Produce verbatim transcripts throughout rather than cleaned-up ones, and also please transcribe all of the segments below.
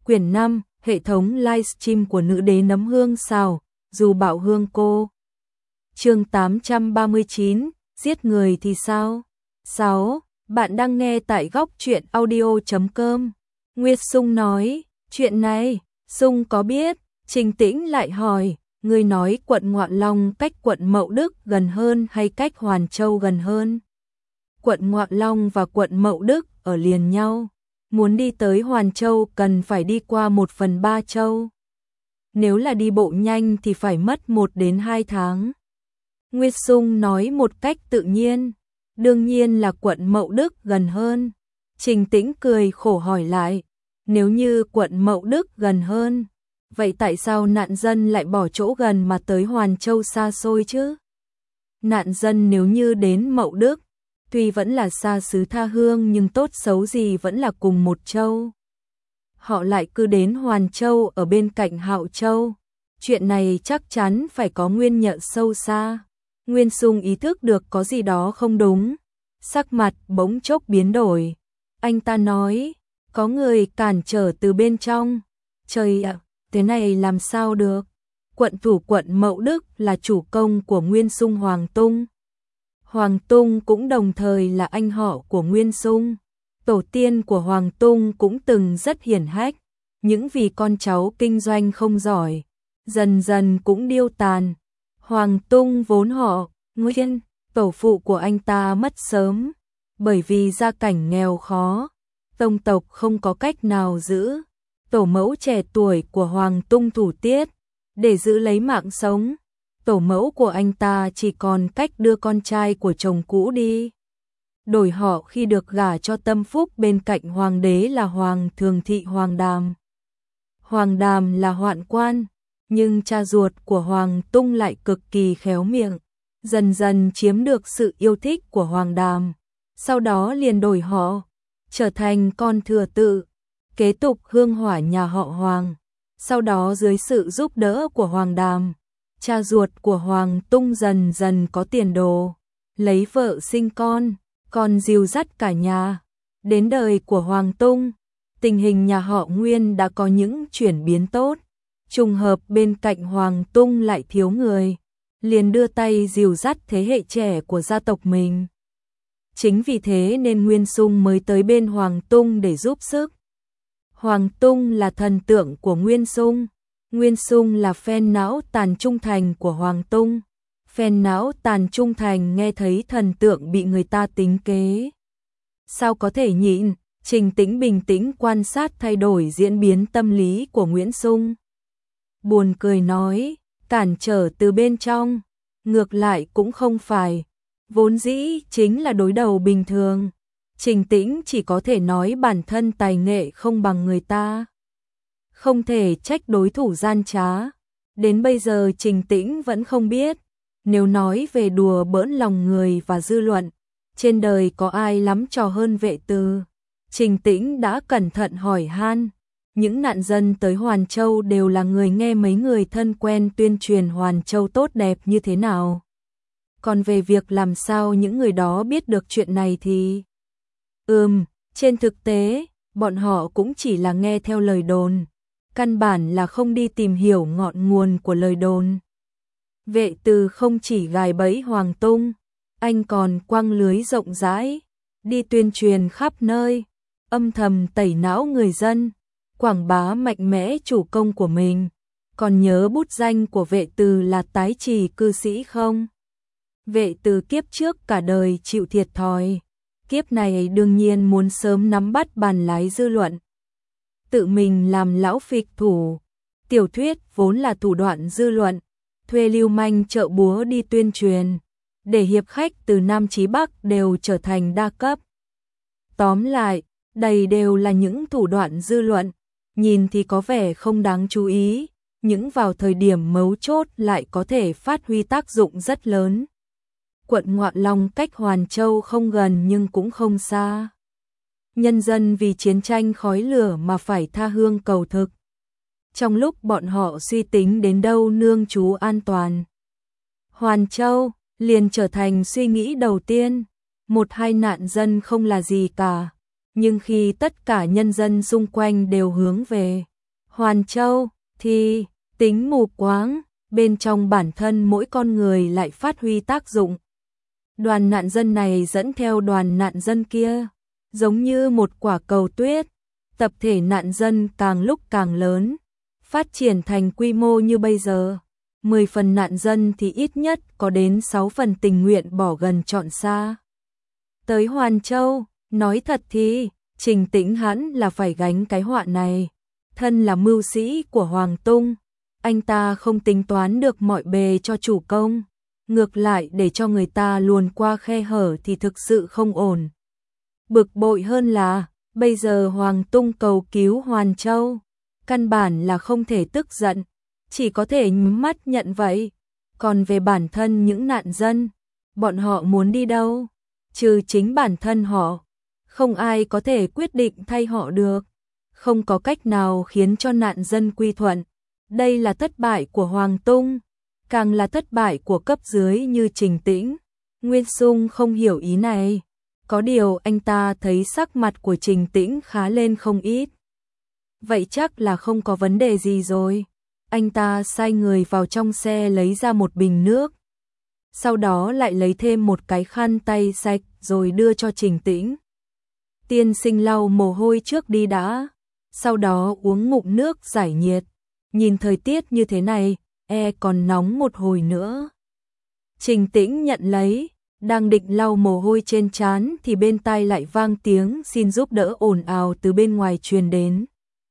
Quyển năm, hệ thống livestream của nữ đế nấm hương xào, dù bạo hương cô. Chương tám trăm ba mươi chín, giết người thì sao? sáu. Bạn đang nghe tại góc truyện audio chấm com. Nguyệt Sung nói, chuyện này, Sung có biết. Trình Tĩnh lại hỏi, người nói quận Ngoạn Long cách quận Mậu Đức gần hơn hay cách Hoàn Châu gần hơn? Quận Ngoạn Long và quận Mậu Đức ở liền nhau. Muốn đi tới Hoàn Châu cần phải đi qua một phần ba châu. Nếu là đi bộ nhanh thì phải mất một đến hai tháng. Nguyệt Sung nói một cách tự nhiên. Đương nhiên là quận Mậu Đức gần hơn. Trình Tĩnh cười khổ hỏi lại. Nếu như quận Mậu Đức gần hơn, vậy tại sao nạn dân lại bỏ chỗ gần mà tới Hoàn Châu xa xôi chứ? Nạn dân nếu như đến Mậu Đức, tuy vẫn là xa xứ tha hương nhưng tốt xấu gì vẫn là cùng một châu. Họ lại cứ đến Hoàn Châu ở bên cạnh Hạo Châu. Chuyện này chắc chắn phải có nguyên nhân sâu xa. Nguyên Sung ý thức được có gì đó không đúng. Sắc mặt bỗng chốc biến đổi. Anh ta nói, có người cản trở từ bên trong. Trời ạ, thế này làm sao được? Quận thủ quận Mậu Đức là chủ công của Nguyên Sung Hoàng Tung. Hoàng Tung cũng đồng thời là anh họ của Nguyên Sung. Tổ tiên của Hoàng Tung cũng từng rất hiển hách. Những vì con cháu kinh doanh không giỏi, dần dần cũng điêu tàn. Hoàng Tung vốn họ Nguyên, tổ phụ của anh ta mất sớm, bởi vì gia cảnh nghèo khó, tông tộc không có cách nào giữ. Tổ mẫu trẻ tuổi của Hoàng Tung thủ tiết, để giữ lấy mạng sống. Tổ mẫu của anh ta chỉ còn cách đưa con trai của chồng cũ đi. Đổi họ khi được gả cho tâm phúc bên cạnh hoàng đế là Hoàng Thường Thị Hoàng Đàm. Hoàng Đàm là hoạn quan, nhưng cha ruột của Hoàng Tung lại cực kỳ khéo miệng, dần dần chiếm được sự yêu thích của Hoàng Đàm. Sau đó liền đổi họ, trở thành con thừa tự, kế tục hương hỏa nhà họ Hoàng. Sau đó dưới sự giúp đỡ của Hoàng Đàm, cha ruột của Hoàng Tung dần dần có tiền đồ, lấy vợ sinh con, còn dìu dắt cả nhà. Đến đời của Hoàng Tung, tình hình nhà họ Nguyên đã có những chuyển biến tốt. Trùng hợp bên cạnh Hoàng Tung lại thiếu người, liền đưa tay dìu dắt thế hệ trẻ của gia tộc mình. Chính vì thế nên Nguyên Sung mới tới bên Hoàng Tung để giúp sức. Hoàng Tung là thần tượng của Nguyên Sung. Nguyên Sung là fan não tàn trung thành của Hoàng Tung. Fan não tàn trung thành nghe thấy thần tượng bị người ta tính kế, sao có thể nhịn? Trình Tĩnh bình tĩnh quan sát thay đổi diễn biến tâm lý của Nguyễn Sung. Buồn cười nói, cản trở từ bên trong, ngược lại cũng không phải. Vốn dĩ chính là đối đầu bình thường. Trình Tĩnh chỉ có thể nói bản thân tài nghệ không bằng người ta. Không thể trách đối thủ gian trá. Đến bây giờ Trình Tĩnh vẫn không biết. Nếu nói về đùa bỡn lòng người và dư luận, trên đời có ai lắm trò hơn Vệ Từ. Trình Tĩnh đã cẩn thận hỏi han. Những nạn dân tới Hoàn Châu đều là người nghe mấy người thân quen tuyên truyền Hoàn Châu tốt đẹp như thế nào. Còn về việc làm sao những người đó biết được chuyện này thì... Ừm, trên thực tế, bọn họ cũng chỉ là nghe theo lời đồn. Căn bản là không đi tìm hiểu ngọn nguồn của lời đồn. Vệ Từ không chỉ gài bẫy Hoàng Tung, anh còn quăng lưới rộng rãi, đi tuyên truyền khắp nơi, âm thầm tẩy não người dân, quảng bá mạnh mẽ chủ công của mình. Còn nhớ bút danh của Vệ Từ là tái trì cư sĩ không? Vệ Từ kiếp trước cả đời chịu thiệt thòi, kiếp này đương nhiên muốn sớm nắm bắt bàn lái dư luận. Tự mình làm lão phịch thủ, tiểu thuyết vốn là thủ đoạn dư luận, thuê lưu manh chợ búa đi tuyên truyền, để hiệp khách từ Nam chí Bắc đều trở thành đa cấp. Tóm lại, đầy đều là những thủ đoạn dư luận, nhìn thì có vẻ không đáng chú ý, nhưng vào thời điểm mấu chốt lại có thể phát huy tác dụng rất lớn. Quận Ngoạn Long cách Hoàn Châu không gần nhưng cũng không xa. Nhân dân vì chiến tranh khói lửa mà phải tha hương cầu thực. Trong lúc bọn họ suy tính đến đâu nương trú an toàn, Hoàn Châu liền trở thành suy nghĩ đầu tiên. Một hai nạn dân không là gì cả, nhưng khi tất cả nhân dân xung quanh đều hướng về Hoàn Châu thì tính mù quáng, bên trong bản thân mỗi con người lại phát huy tác dụng. Đoàn nạn dân này dẫn theo đoàn nạn dân kia, giống như một quả cầu tuyết, tập thể nạn dân càng lúc càng lớn, phát triển thành quy mô như bây giờ. mười phần nạn dân thì ít nhất có đến sáu phần tình nguyện bỏ gần chọn xa. Tới Hoàn Châu, nói thật thì, Trình Tĩnh hẳn là phải gánh cái họa này. Thân là mưu sĩ của Hoàng Tung, anh ta không tính toán được mọi bề cho chủ công, ngược lại để cho người ta luồn qua khe hở thì thực sự không ổn. Bực bội hơn là, bây giờ Hoàng Tung cầu cứu Hoàn Châu, căn bản là không thể tức giận, chỉ có thể nhắm mắt nhận vậy. Còn về bản thân những nạn dân, bọn họ muốn đi đâu, trừ chính bản thân họ, không ai có thể quyết định thay họ được, không có cách nào khiến cho nạn dân quy thuận. Đây là thất bại của Hoàng Tung, càng là thất bại của cấp dưới như Trình Tĩnh. Nguyên Xung không hiểu ý này, có điều anh ta thấy sắc mặt của Trình Tĩnh khá lên không ít. Vậy chắc là không có vấn đề gì rồi. Anh ta sai người vào trong xe lấy ra một bình nước, sau đó lại lấy thêm một cái khăn tay sạch rồi đưa cho Trình Tĩnh. Tiên sinh lau mồ hôi trước đi đã, sau đó uống ngụm nước giải nhiệt. Nhìn thời tiết như thế này, e còn nóng một hồi nữa. Trình Tĩnh nhận lấy, đang định lau mồ hôi trên trán thì bên tai lại vang tiếng xin giúp đỡ ồn ào từ bên ngoài truyền đến.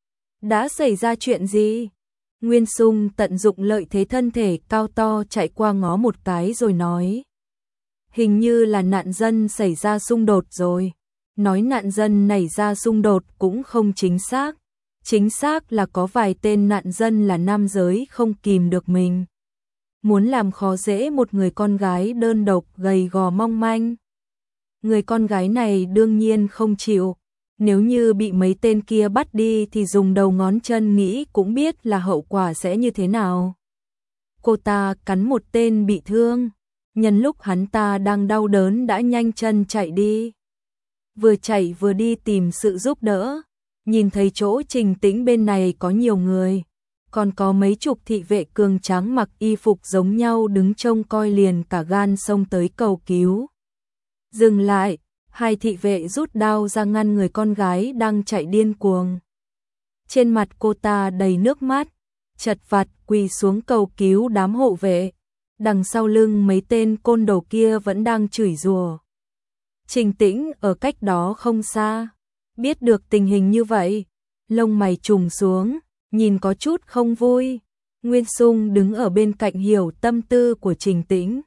Đã xảy ra chuyện gì? Nguyên Xung tận dụng lợi thế thân thể cao to chạy qua ngó một cái rồi nói. Hình như là nạn dân xảy ra xung đột rồi. Nói nạn dân nảy ra xung đột cũng không chính xác. Chính xác là có vài tên nạn dân là nam giới không kìm được mình, muốn làm khó dễ một người con gái đơn độc gầy gò mong manh. Người con gái này đương nhiên không chịu. Nếu như bị mấy tên kia bắt đi thì dùng đầu ngón chân nghĩ cũng biết là hậu quả sẽ như thế nào. Cô ta cắn một tên bị thương, nhân lúc hắn ta đang đau đớn đã nhanh chân chạy đi. Vừa chạy vừa đi tìm sự giúp đỡ, nhìn thấy chỗ Trình Tĩnh bên này có nhiều người, còn có mấy chục thị vệ cường tráng mặc y phục giống nhau đứng trông coi liền cả gan xông tới cầu cứu. Dừng lại, hai thị vệ rút đao ra ngăn người con gái đang chạy điên cuồng. Trên mặt cô ta đầy nước mắt, chật vật quỳ xuống cầu cứu đám hộ vệ. Đằng sau lưng mấy tên côn đồ kia vẫn đang chửi rủa. Trình Tĩnh ở cách đó không xa, biết được tình hình như vậy, lông mày trùng xuống, nhìn có chút không vui. Nguyên Xung đứng ở bên cạnh hiểu tâm tư của Trình Tĩnh,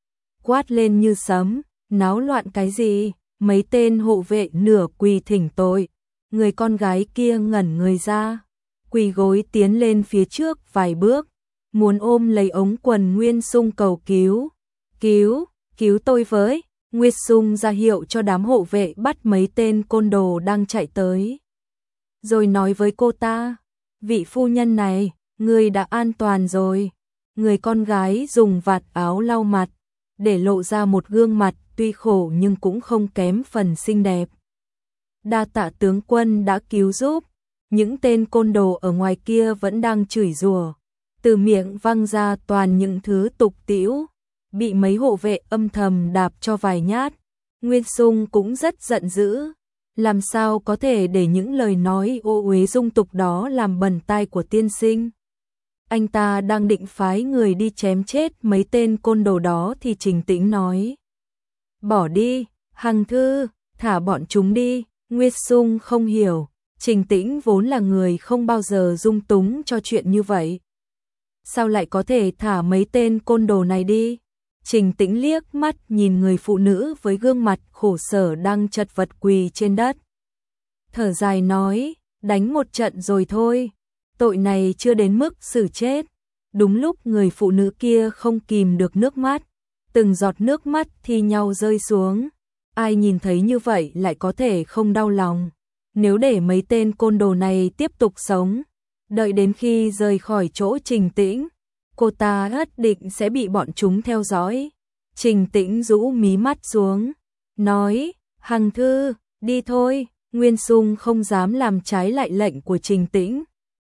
quát lên như sấm, náo loạn cái gì? Mấy tên hộ vệ nửa quỳ thỉnh tội, người con gái kia ngẩn người ra, quỳ gối tiến lên phía trước vài bước, muốn ôm lấy ống quần Nguyên Xung cầu cứu. Cứu, cứu tôi với. Nguyên Xung ra hiệu cho đám hộ vệ bắt mấy tên côn đồ đang chạy tới. Rồi nói với cô ta, vị phu nhân này, người đã an toàn rồi. Người con gái dùng vạt áo lau mặt, để lộ ra một gương mặt tuy khổ nhưng cũng không kém phần xinh đẹp. Đa tạ tướng quân đã cứu giúp. Những tên côn đồ ở ngoài kia vẫn đang chửi rủa, từ miệng văng ra toàn những thứ tục tĩu, bị mấy hộ vệ âm thầm đạp cho vài nhát. Nguyên Xung cũng rất giận dữ, làm sao có thể để những lời nói ô uế dung tục đó làm bẩn tai của tiên sinh. Anh ta đang định phái người đi chém chết mấy tên côn đồ đó thì Trình Tĩnh nói, bỏ đi, Hằng Thư, thả bọn chúng đi. Nguyên Xung không hiểu, Trình Tĩnh vốn là người không bao giờ dung túng cho chuyện như vậy, sao lại có thể thả mấy tên côn đồ này đi. Trình Tĩnh liếc mắt nhìn người phụ nữ với gương mặt khổ sở đang chật vật quỳ trên đất, thở dài nói, đánh một trận rồi thôi, tội này chưa đến mức xử chết. Đúng lúc người phụ nữ kia không kìm được nước mắt, từng giọt nước mắt thi nhau rơi xuống. Ai nhìn thấy như vậy lại có thể không đau lòng. Nếu để mấy tên côn đồ này tiếp tục sống, đợi đến khi rời khỏi chỗ Trình Tĩnh, cô ta nhất định sẽ bị bọn chúng theo dõi. Trình Tĩnh rũ mí mắt xuống, nói, Hằng Thư, đi thôi. Nguyên Xung không dám làm trái lại lệnh của Trình Tĩnh,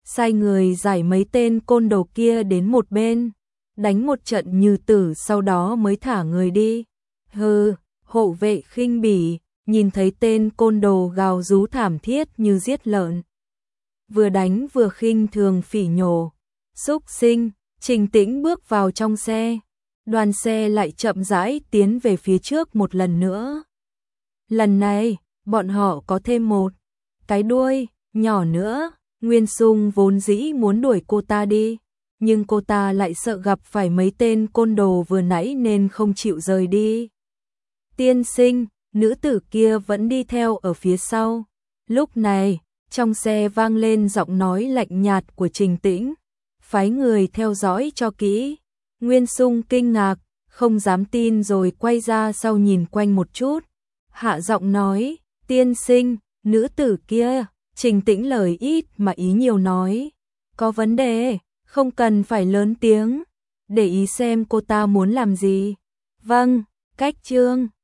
sai người giải mấy tên côn đồ kia đến một bên, đánh một trận như tử sau đó mới thả người đi. Hừ, hộ vệ khinh bỉ, nhìn thấy tên côn đồ gào rú thảm thiết như giết lợn. Vừa đánh vừa khinh thường phỉ nhổ. Xúc sinh, Trình Tĩnh bước vào trong xe. Đoàn xe lại chậm rãi tiến về phía trước một lần nữa. Lần này, bọn họ có thêm một cái đuôi nhỏ nữa. Nguyên Sung vốn dĩ muốn đuổi cô ta đi, nhưng cô ta lại sợ gặp phải mấy tên côn đồ vừa nãy nên không chịu rời đi. Tiên sinh, nữ tử kia vẫn đi theo ở phía sau. Lúc này, trong xe vang lên giọng nói lạnh nhạt của Trình Tĩnh. Phái người theo dõi cho kỹ. Nguyên Sung kinh ngạc, không dám tin rồi quay ra sau nhìn quanh một chút. Hạ giọng nói, tiên sinh, nữ tử kia. Trình Tĩnh lời ít mà ý nhiều nói. Có vấn đề, không cần phải lớn tiếng. Để ý xem cô ta muốn làm gì. Vâng, cách chương.